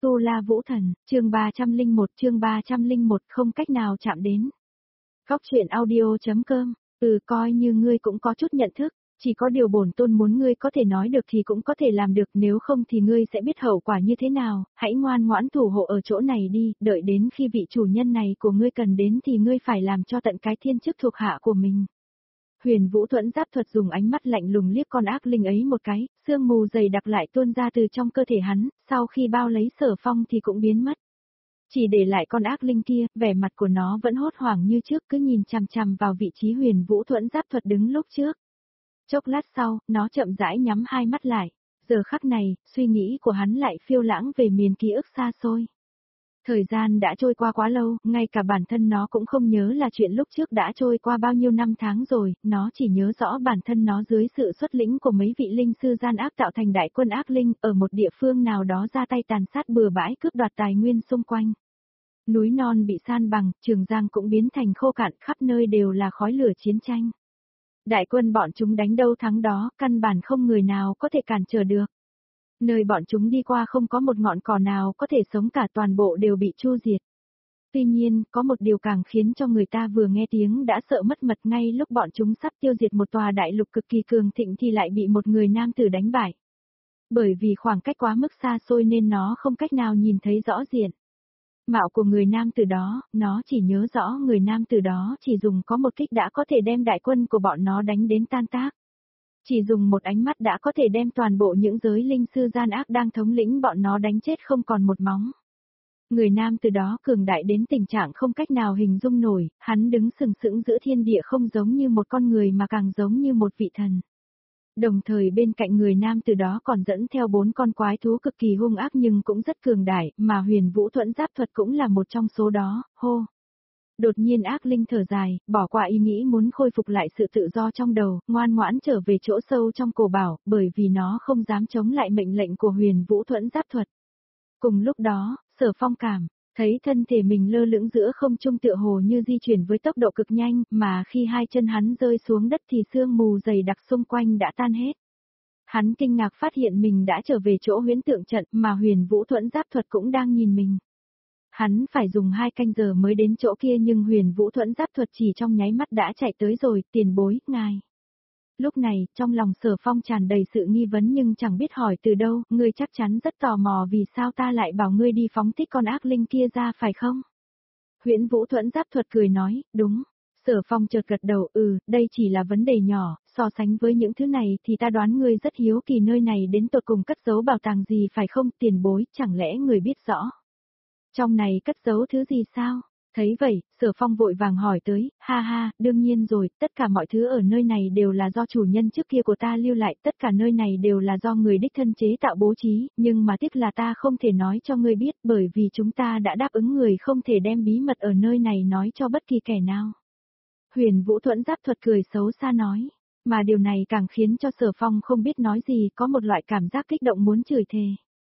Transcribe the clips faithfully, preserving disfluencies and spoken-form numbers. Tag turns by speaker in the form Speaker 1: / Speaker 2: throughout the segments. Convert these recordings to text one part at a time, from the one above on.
Speaker 1: Tu La Vũ Thần, chương ba trăm lẻ một chương ba trăm lẻ một không cách nào chạm đến. Góc truyện audio.com, ừ coi như ngươi cũng có chút nhận thức, chỉ có điều bổn tôn muốn ngươi có thể nói được thì cũng có thể làm được, nếu không thì ngươi sẽ biết hậu quả như thế nào, hãy ngoan ngoãn thủ hộ ở chỗ này đi, đợi đến khi vị chủ nhân này của ngươi cần đến thì ngươi phải làm cho tận cái thiên chức thuộc hạ của mình. Huyền Vũ Thuẫn Giáp Thuật dùng ánh mắt lạnh lùng liếc con ác linh ấy một cái, sương mù dày đặc lại tuôn ra từ trong cơ thể hắn, sau khi bao lấy Sở Phong thì cũng biến mất. Chỉ để lại con ác linh kia, vẻ mặt của nó vẫn hốt hoảng như trước, cứ nhìn chằm chằm vào vị trí Huyền Vũ Thuẫn Giáp Thuật đứng lúc trước. Chốc lát sau, nó chậm rãi nhắm hai mắt lại, giờ khắc này, suy nghĩ của hắn lại phiêu lãng về miền ký ức xa xôi. Thời gian đã trôi qua quá lâu, ngay cả bản thân nó cũng không nhớ là chuyện lúc trước đã trôi qua bao nhiêu năm tháng rồi, nó chỉ nhớ rõ bản thân nó dưới sự xuất lĩnh của mấy vị linh sư gian ác tạo thành đại quân ác linh, ở một địa phương nào đó ra tay tàn sát bừa bãi cướp đoạt tài nguyên xung quanh. Núi non bị san bằng, Trường Giang cũng biến thành khô cạn, khắp nơi đều là khói lửa chiến tranh. Đại quân bọn chúng đánh đâu thắng đó, căn bản không người nào có thể cản trở được. Nơi bọn chúng đi qua không có một ngọn cỏ nào có thể sống cả, toàn bộ đều bị tru diệt. Tuy nhiên, có một điều càng khiến cho người ta vừa nghe tiếng đã sợ mất mật, ngay lúc bọn chúng sắp tiêu diệt một tòa đại lục cực kỳ cường thịnh thì lại bị một người nam tử đánh bại. Bởi vì khoảng cách quá mức xa xôi nên nó không cách nào nhìn thấy rõ diện mạo của người nam tử đó, nó chỉ nhớ rõ người nam tử đó chỉ dùng có một kích đã có thể đem đại quân của bọn nó đánh đến tan tác. Chỉ dùng một ánh mắt đã có thể đem toàn bộ những giới linh sư gian ác đang thống lĩnh bọn nó đánh chết không còn một móng. Người nam từ đó cường đại đến tình trạng không cách nào hình dung nổi, hắn đứng sừng sững giữa thiên địa không giống như một con người mà càng giống như một vị thần. Đồng thời bên cạnh người nam từ đó còn dẫn theo bốn con quái thú cực kỳ hung ác nhưng cũng rất cường đại, mà Huyền Vũ Thuẫn Giáp Thuật cũng là một trong số đó, hô. Đột nhiên ác linh thở dài, bỏ qua ý nghĩ muốn khôi phục lại sự tự do trong đầu, ngoan ngoãn trở về chỗ sâu trong cổ bảo, bởi vì nó không dám chống lại mệnh lệnh của Huyền Vũ Thuẫn Giáp Thuật. Cùng lúc đó, Sở Phong cảm thấy thân thể mình lơ lửng giữa không trung tựa hồ như di chuyển với tốc độ cực nhanh, mà khi hai chân hắn rơi xuống đất thì sương mù dày đặc xung quanh đã tan hết. Hắn kinh ngạc phát hiện mình đã trở về chỗ huyễn tượng trận mà Huyền Vũ Thuẫn Giáp Thuật cũng đang nhìn mình. Hắn phải dùng hai canh giờ mới đến chỗ kia nhưng Huyền Vũ Thuẫn Giáp Thuật chỉ trong nháy mắt đã chạy tới rồi, tiền bối, ngài. Lúc này, trong lòng Sở Phong tràn đầy sự nghi vấn nhưng chẳng biết hỏi từ đâu, ngươi chắc chắn rất tò mò vì sao ta lại bảo ngươi đi phóng thích con ác linh kia ra phải không? Huyễn Vũ Thuẫn Giáp Thuật cười nói, đúng. Sở Phong chợt gật đầu, ừ, đây chỉ là vấn đề nhỏ, so sánh với những thứ này thì ta đoán ngươi rất hiếu kỳ nơi này đến tột cùng cất giấu bảo tàng gì phải không, tiền bối, chẳng lẽ ngươi biết rõ? Trong này cất giấu thứ gì sao? Thấy vậy, Sở Phong vội vàng hỏi tới, ha ha, đương nhiên rồi, tất cả mọi thứ ở nơi này đều là do chủ nhân trước kia của ta lưu lại, tất cả nơi này đều là do người đích thân chế tạo bố trí, nhưng mà tiếc là ta không thể nói cho ngươi biết bởi vì chúng ta đã đáp ứng người không thể đem bí mật ở nơi này nói cho bất kỳ kẻ nào. Huyền Vũ Thuẫn Giáp Thuật cười xấu xa nói, mà điều này càng khiến cho Sở Phong không biết nói gì, có một loại cảm giác kích động muốn chửi thề.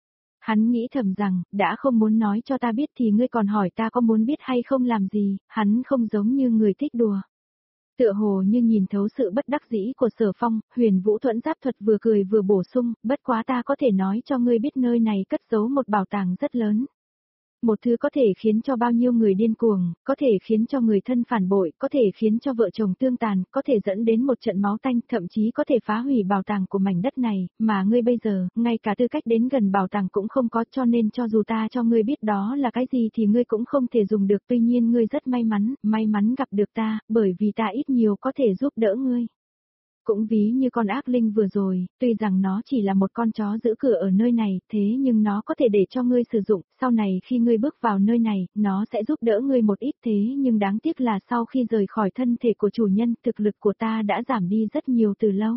Speaker 1: Hắn nghĩ thầm rằng, đã không muốn nói cho ta biết thì ngươi còn hỏi ta có muốn biết hay không làm gì, hắn không giống như người thích đùa. Tựa hồ như nhìn thấu sự bất đắc dĩ của Sở Phong, Huyền Vũ Thuẫn Giáp Thuật vừa cười vừa bổ sung, bất quá ta có thể nói cho ngươi biết nơi này cất giấu một bảo tàng rất lớn. Một thứ có thể khiến cho bao nhiêu người điên cuồng, có thể khiến cho người thân phản bội, có thể khiến cho vợ chồng tương tàn, có thể dẫn đến một trận máu tanh, thậm chí có thể phá hủy bảo tàng của mảnh đất này, mà ngươi bây giờ, ngay cả tư cách đến gần bảo tàng cũng không có, cho nên cho dù ta cho ngươi biết đó là cái gì thì ngươi cũng không thể dùng được, tuy nhiên ngươi rất may mắn, may mắn gặp được ta, bởi vì ta ít nhiều có thể giúp đỡ ngươi. Cũng ví như con ác linh vừa rồi, tuy rằng nó chỉ là một con chó giữ cửa ở nơi này, thế nhưng nó có thể để cho ngươi sử dụng, sau này khi ngươi bước vào nơi này, nó sẽ giúp đỡ ngươi một ít, thế nhưng đáng tiếc là sau khi rời khỏi thân thể của chủ nhân, thực lực của ta đã giảm đi rất nhiều từ lâu.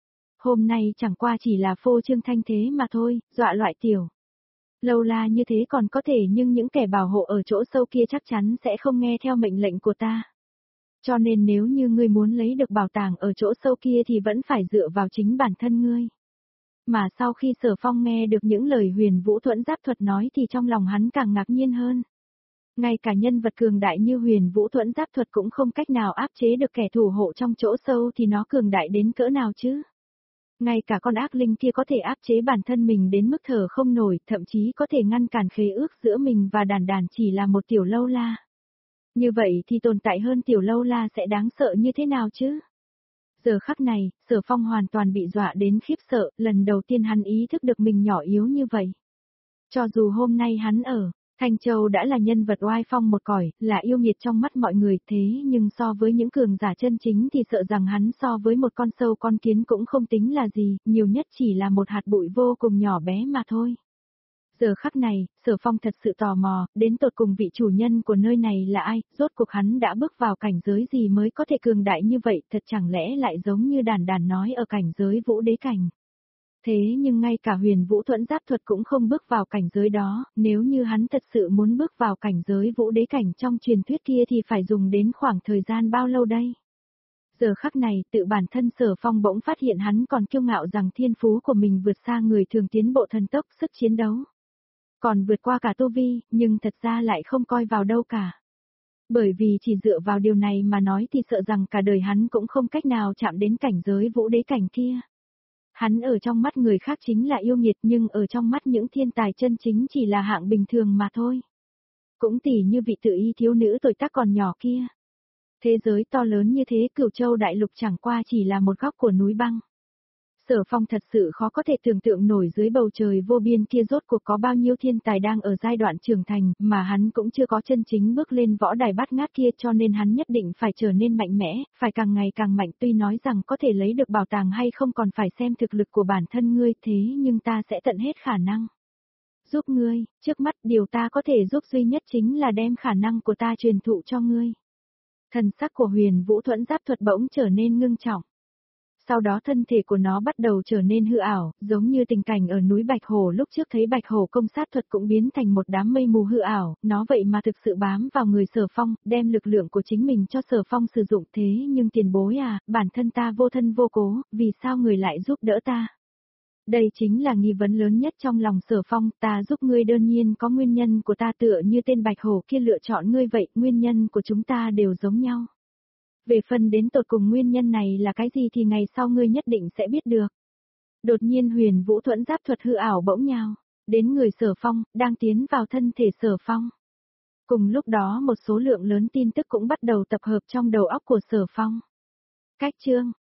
Speaker 1: Hôm nay chẳng qua chỉ là phô trương thanh thế mà thôi, dọa loại tiểu. Lâu la như thế còn có thể nhưng những kẻ bảo hộ ở chỗ sâu kia chắc chắn sẽ không nghe theo mệnh lệnh của ta. Cho nên nếu như ngươi muốn lấy được bảo tàng ở chỗ sâu kia thì vẫn phải dựa vào chính bản thân ngươi. Mà sau khi Sở Phong nghe được những lời Huyền Vũ Thuẫn Giáp Thuật nói thì trong lòng hắn càng ngạc nhiên hơn. Ngay cả nhân vật cường đại như Huyền Vũ Thuẫn Giáp Thuật cũng không cách nào áp chế được kẻ thủ hộ trong chỗ sâu thì nó cường đại đến cỡ nào chứ? Ngay cả con ác linh kia có thể áp chế bản thân mình đến mức thở không nổi, thậm chí có thể ngăn cản khế ước giữa mình và đàn đàn chỉ là một tiểu lâu la. Như vậy thì tồn tại hơn tiểu lâu la sẽ đáng sợ như thế nào chứ? Giờ khắc này, Sở Phong hoàn toàn bị dọa đến khiếp sợ, lần đầu tiên hắn ý thức được mình nhỏ yếu như vậy. Cho dù hôm nay hắn ở Thanh Châu đã là nhân vật oai phong một cõi, là yêu nghiệt trong mắt mọi người, thế nhưng so với những cường giả chân chính thì sợ rằng hắn so với một con sâu con kiến cũng không tính là gì, nhiều nhất chỉ là một hạt bụi vô cùng nhỏ bé mà thôi. Giờ khắc này, Sở Phong thật sự tò mò, đến tột cùng vị chủ nhân của nơi này là ai, rốt cuộc hắn đã bước vào cảnh giới gì mới có thể cường đại như vậy, thật chẳng lẽ lại giống như đàn đàn nói ở cảnh giới vũ đế cảnh. Thế nhưng ngay cả huyền vũ thuẫn giáp thuật cũng không bước vào cảnh giới đó, nếu như hắn thật sự muốn bước vào cảnh giới vũ đế cảnh trong truyền thuyết kia thì phải dùng đến khoảng thời gian bao lâu đây? Giờ khắc này, tự bản thân Sở Phong bỗng phát hiện hắn còn kiêu ngạo rằng thiên phú của mình vượt xa người thường tiến bộ thần tốc sức chiến đấu. Còn vượt qua cả tu vi, nhưng thật ra lại không coi vào đâu cả. Bởi vì chỉ dựa vào điều này mà nói thì sợ rằng cả đời hắn cũng không cách nào chạm đến cảnh giới vũ đế cảnh kia. Hắn ở trong mắt người khác chính là yêu nghiệt nhưng ở trong mắt những thiên tài chân chính chỉ là hạng bình thường mà thôi. Cũng tỉ như vị tự y thiếu nữ tuổi tác còn nhỏ kia. Thế giới to lớn như thế, Cửu Châu đại lục chẳng qua chỉ là một góc của núi băng. Sở Phong thật sự khó có thể tưởng tượng nổi dưới bầu trời vô biên kia rốt cuộc có bao nhiêu thiên tài đang ở giai đoạn trưởng thành, mà hắn cũng chưa có chân chính bước lên võ đài bát ngát kia, cho nên hắn nhất định phải trở nên mạnh mẽ, phải càng ngày càng mạnh, tuy nói rằng có thể lấy được bảo tàng hay không còn phải xem thực lực của bản thân ngươi, thế nhưng ta sẽ tận hết khả năng giúp ngươi, trước mắt điều ta có thể giúp duy nhất chính là đem khả năng của ta truyền thụ cho ngươi. Thần sắc của Huyền Vũ Thuẫn Giáp Thuật bỗng trở nên ngưng trọng. Sau đó thân thể của nó bắt đầu trở nên hư ảo, giống như tình cảnh ở núi Bạch Hổ lúc trước thấy Bạch Hổ công sát thuật cũng biến thành một đám mây mù hư ảo, nó vậy mà thực sự bám vào người Sở Phong, đem lực lượng của chính mình cho Sở Phong sử dụng, thế nhưng tiền bối à, bản thân ta vô thân vô cố, vì sao người lại giúp đỡ ta? Đây chính là nghi vấn lớn nhất trong lòng Sở Phong, ta giúp ngươi đơn nhiên có nguyên nhân của ta, tựa như tên Bạch Hổ kia lựa chọn ngươi vậy, nguyên nhân của chúng ta đều giống nhau. Về phần đến tột cùng nguyên nhân này là cái gì thì ngày sau ngươi nhất định sẽ biết được. Đột nhiên Huyền Vũ Thuẫn Giáp Thuật hư ảo bỗng nhào đến người Sở Phong, đang tiến vào thân thể Sở Phong. Cùng lúc đó một số lượng lớn tin tức cũng bắt đầu tập hợp trong đầu óc của Sở Phong. Cách chương